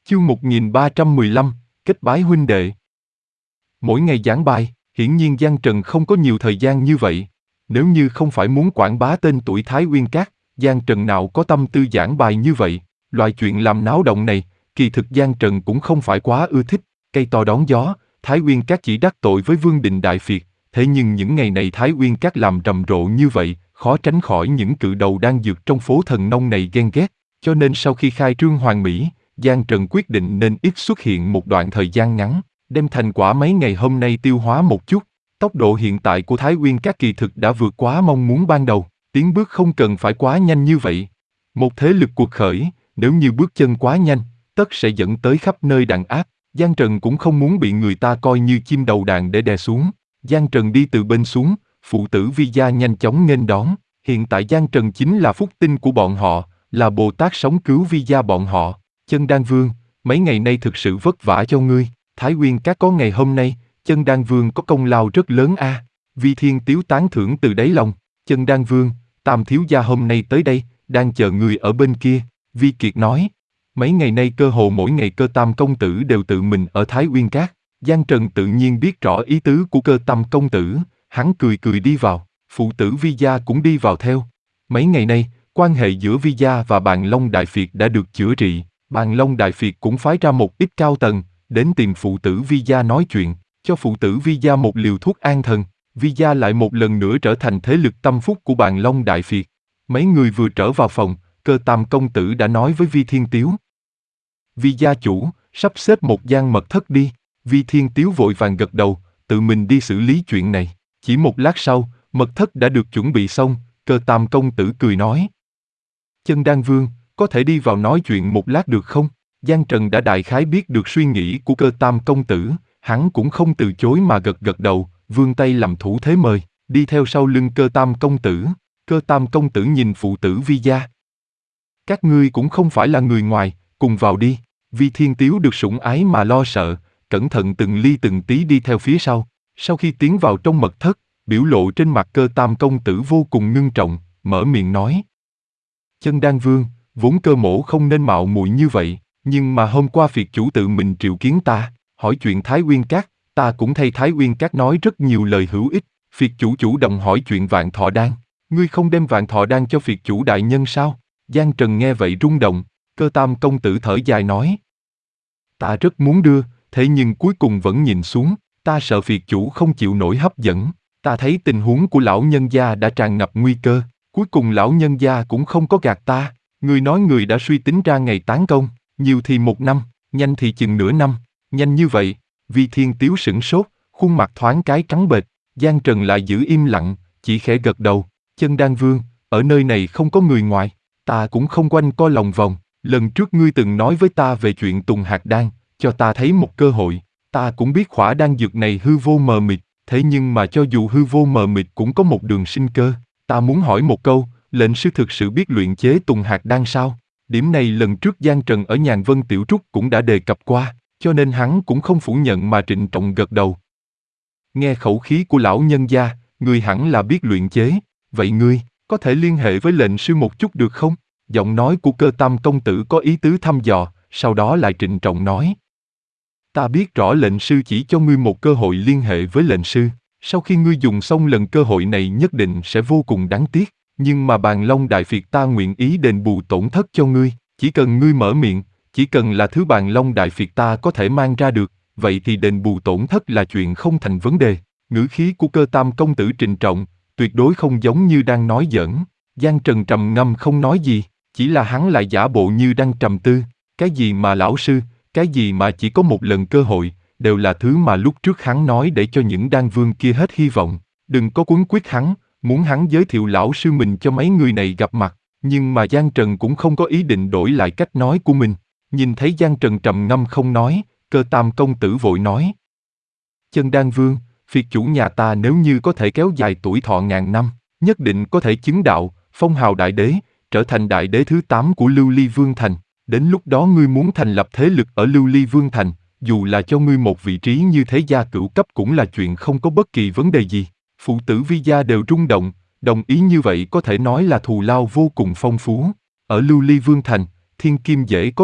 Chương 1315, kết bái huynh đệ. Mỗi ngày giảng bài, hiển nhiên Giang Trần không có nhiều thời gian như vậy. Nếu như không phải muốn quảng bá tên tuổi Thái Uyên Các, Giang Trần nào có tâm tư giảng bài như vậy. Loại chuyện làm náo động này, kỳ thực Giang Trần cũng không phải quá ưa thích. Cây to đón gió, Thái Uyên Các chỉ đắc tội với Vương Đình Đại Phiệt. Thế nhưng những ngày này Thái Uyên Các làm rầm rộ như vậy, khó tránh khỏi những cự đầu đang dược trong phố thần nông này ghen ghét. Cho nên sau khi khai trương hoàn mỹ, Giang Trần quyết định nên ít xuất hiện một đoạn thời gian ngắn, đem thành quả mấy ngày hôm nay tiêu hóa một chút. Tốc độ hiện tại của Thái Uyên Các kỳ thực đã vượt quá mong muốn ban đầu, tiến bước không cần phải quá nhanh như vậy. Một thế lực cuộc khởi, nếu như bước chân quá nhanh, tất sẽ dẫn tới khắp nơi đàn áp. Giang Trần cũng không muốn bị người ta coi như chim đầu đàn để đè xuống. Giang Trần đi từ bên xuống, phụ tử Vi Gia nhanh chóng nghênh đón. Hiện tại Giang Trần chính là phúc tinh của bọn họ, là Bồ Tát sống cứu Vi Gia bọn họ. Chân Đan Vương, mấy ngày nay thực sự vất vả cho ngươi. Thái Uyên Các có ngày hôm nay, Chân Đan Vương có công lao rất lớn a. Vi Thiên Tiếu tán thưởng từ đáy lòng. Chân Đan Vương, Tam thiếu gia hôm nay tới đây, đang chờ người ở bên kia. Vi Kiệt nói. Mấy ngày nay cơ hồ mỗi ngày Cơ Tam công tử đều tự mình ở Thái Uyên Các. Giang Trần tự nhiên biết rõ ý tứ của Cơ Tam công tử, hắn cười cười đi vào, phụ tử Vi Gia cũng đi vào theo. Mấy ngày nay, quan hệ giữa Vi Gia và Bàn Long Đại Phiệt đã được chữa trị. Bàn Long Đại Phiệt cũng phái ra một ít cao tầng, đến tìm phụ tử Vi Gia nói chuyện, cho phụ tử Vi Gia một liều thuốc an thần. Vi Gia lại một lần nữa trở thành thế lực tâm phúc của Bàn Long Đại Phiệt. Mấy người vừa trở vào phòng, Cơ Tam công tử đã nói với Vi Thiên Tiếu. Vi gia chủ, sắp xếp một gian mật thất đi. Vi Thiên Tiếu vội vàng gật đầu, tự mình đi xử lý chuyện này. Chỉ một lát sau, mật thất đã được chuẩn bị xong, Cơ Tam công tử cười nói. Chân Đan Vương, có thể đi vào nói chuyện một lát được không? Giang Trần đã đại khái biết được suy nghĩ của Cơ Tam công tử, hắn cũng không từ chối mà gật gật đầu, vươn tay làm thủ thế mời, đi theo sau lưng Cơ Tam công tử. Cơ Tam công tử nhìn phụ tử Vi gia. Các ngươi cũng không phải là người ngoài, cùng vào đi. Vi Thiên Tiếu được sủng ái mà lo sợ, cẩn thận từng ly từng tí đi theo phía sau. Sau khi tiến vào trong mật thất, biểu lộ trên mặt Cơ Tam công tử vô cùng ngưng trọng, mở miệng nói. Chân Đan Vương, vốn Cơ mỗ không nên mạo muội như vậy, nhưng mà hôm qua Phiệt chủ tự mình triệu kiến ta, hỏi chuyện Thái Uyên Các, ta cũng thay Thái Uyên Các nói rất nhiều lời hữu ích. Phiệt chủ chủ động hỏi chuyện Vạn Thọ Đan, ngươi không đem Vạn Thọ Đan cho Phiệt chủ đại nhân sao? Giang Trần nghe vậy rung động. Cơ Tam công tử thở dài nói. Ta rất muốn đưa, thế nhưng cuối cùng vẫn nhìn xuống, ta sợ Phiệt chủ không chịu nổi hấp dẫn. Ta thấy tình huống của lão nhân gia đã tràn ngập nguy cơ, cuối cùng lão nhân gia cũng không có gạt ta. Người nói người đã suy tính ra ngày tán công, nhiều thì 1 năm, nhanh thì chừng nửa năm. Nhanh như vậy? Vi Thiên Tiếu sửng sốt, khuôn mặt thoáng cái trắng bệch. Giang Trần lại giữ im lặng, chỉ khẽ gật đầu. Chân Đan Vương, ở nơi này không có người ngoài, ta cũng không quanh co lòng vòng. Lần trước ngươi từng nói với ta về chuyện Tùng Hạt Đan, cho ta thấy một cơ hội. Ta cũng biết khỏa đan dược này hư vô mờ mịt, thế nhưng mà cho dù hư vô mờ mịt cũng có một đường sinh cơ. Ta muốn hỏi một câu, lệnh sư thực sự biết luyện chế Tùng Hạt Đan sao? Điểm này lần trước Giang Trần ở Nhàn Vân Tiểu Trúc cũng đã đề cập qua, cho nên hắn cũng không phủ nhận mà trịnh trọng gật đầu. Nghe khẩu khí của lão nhân gia, ngươi hẳn là biết luyện chế, vậy ngươi có thể liên hệ với lệnh sư một chút được không? Giọng nói của Cơ Tam công tử có ý tứ thăm dò, sau đó lại trịnh trọng nói. Ta biết rõ lệnh sư chỉ cho ngươi một cơ hội liên hệ với lệnh sư, sau khi ngươi dùng xong lần cơ hội này nhất định sẽ vô cùng đáng tiếc, nhưng mà Bàn Long Đại Phiệt ta nguyện ý đền bù tổn thất cho ngươi, chỉ cần ngươi mở miệng, chỉ cần là thứ Bàn Long Đại Phiệt ta có thể mang ra được, vậy thì đền bù tổn thất là chuyện không thành vấn đề. Ngữ khí của Cơ Tam công tử trịnh trọng, tuyệt đối không giống như đang nói giỡn. Giang Trần trầm ngâm không nói gì, chỉ là hắn lại giả bộ như đang trầm tư. Cái gì mà lão sư, cái gì mà chỉ có một lần cơ hội, đều là thứ mà lúc trước hắn nói để cho những đan vương kia hết hy vọng. Đừng có quấn quýt hắn, muốn hắn giới thiệu lão sư mình cho mấy người này gặp mặt. Nhưng mà Giang Trần cũng không có ý định đổi lại cách nói của mình. Nhìn thấy Giang Trần trầm ngâm không nói, Cơ Tam công tử vội nói. Chân Đan Vương, Phiệt chủ nhà ta nếu như có thể kéo dài tuổi thọ ngàn năm, nhất định có thể chứng đạo, phong hào đại đế, trở thành đại đế thứ 8 của Lưu Ly Vương Thành. Đến lúc đó ngươi muốn thành lập thế lực ở Lưu Ly Vương Thành, dù là cho ngươi một vị trí như thế gia cửu cấp cũng là chuyện không có bất kỳ vấn đề gì. Phụ tử Vi gia đều rung động, đồng ý như vậy có thể nói là thù lao vô cùng phong phú. Ở Lưu Ly Vương Thành, thiên kim dễ có được,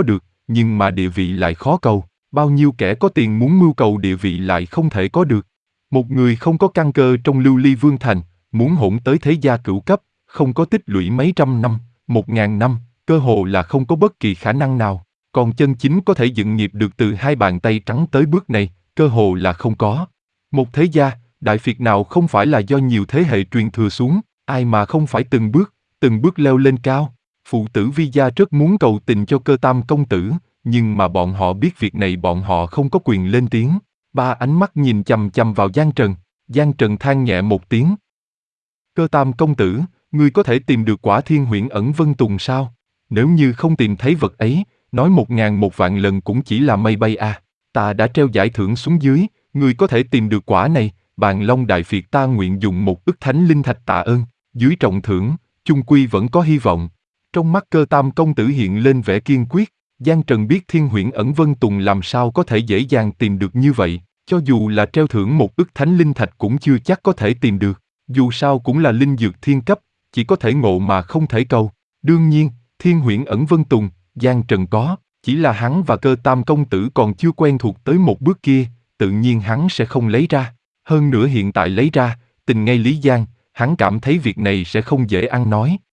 nhưng mà địa vị lại khó cầu. Bao nhiêu kẻ có tiền muốn mưu cầu địa vị lại không thể có được. Một người không có căn cơ trong lưu ly vương thành, muốn hỗn tới thế gia cửu cấp, không có tích lũy mấy trăm năm, 1000 năm, cơ hồ là không có bất kỳ khả năng nào. Còn chân chính có thể dựng nghiệp được từ hai bàn tay trắng tới bước này, cơ hồ là không có. Một thế gia, đại phiệt nào không phải là do nhiều thế hệ truyền thừa xuống, ai mà không phải từng bước leo lên cao. Phụ tử Vi gia rất muốn cầu tình cho Cơ Tam công tử, nhưng mà bọn họ biết việc này bọn họ không có quyền lên tiếng. Ba ánh mắt nhìn chằm chằm vào Giang Trần, Giang Trần than nhẹ một tiếng. Cơ Tam công tử, ngươi có thể tìm được quả thiên huyễn ẩn vân tùng sao? Nếu như không tìm thấy vật ấy, nói 1000 1 vạn lần cũng chỉ là mây bay à. Ta đã treo giải thưởng xuống dưới, ngươi có thể tìm được quả này, Bàn Long đại phiệt ta nguyện dùng 1 ức thánh linh thạch tạ ơn, dưới trọng thưởng, chung quy vẫn có hy vọng. Trong mắt Cơ Tam công tử hiện lên vẻ kiên quyết, Giang Trần biết thiên huyễn ẩn vân tùng làm sao có thể dễ dàng tìm được như vậy, cho dù là treo thưởng 1 ức thánh linh thạch cũng chưa chắc có thể tìm được, dù sao cũng là linh dược thiên cấp, chỉ có thể ngộ mà không thể cầu. Đương nhiên, thiên huyễn ẩn vân tùng, Giang Trần có, chỉ là hắn và Cơ Tam công tử còn chưa quen thuộc tới một bước kia, tự nhiên hắn sẽ không lấy ra. Hơn nữa hiện tại lấy ra, tình ngay lý giang, hắn cảm thấy việc này sẽ không dễ ăn nói.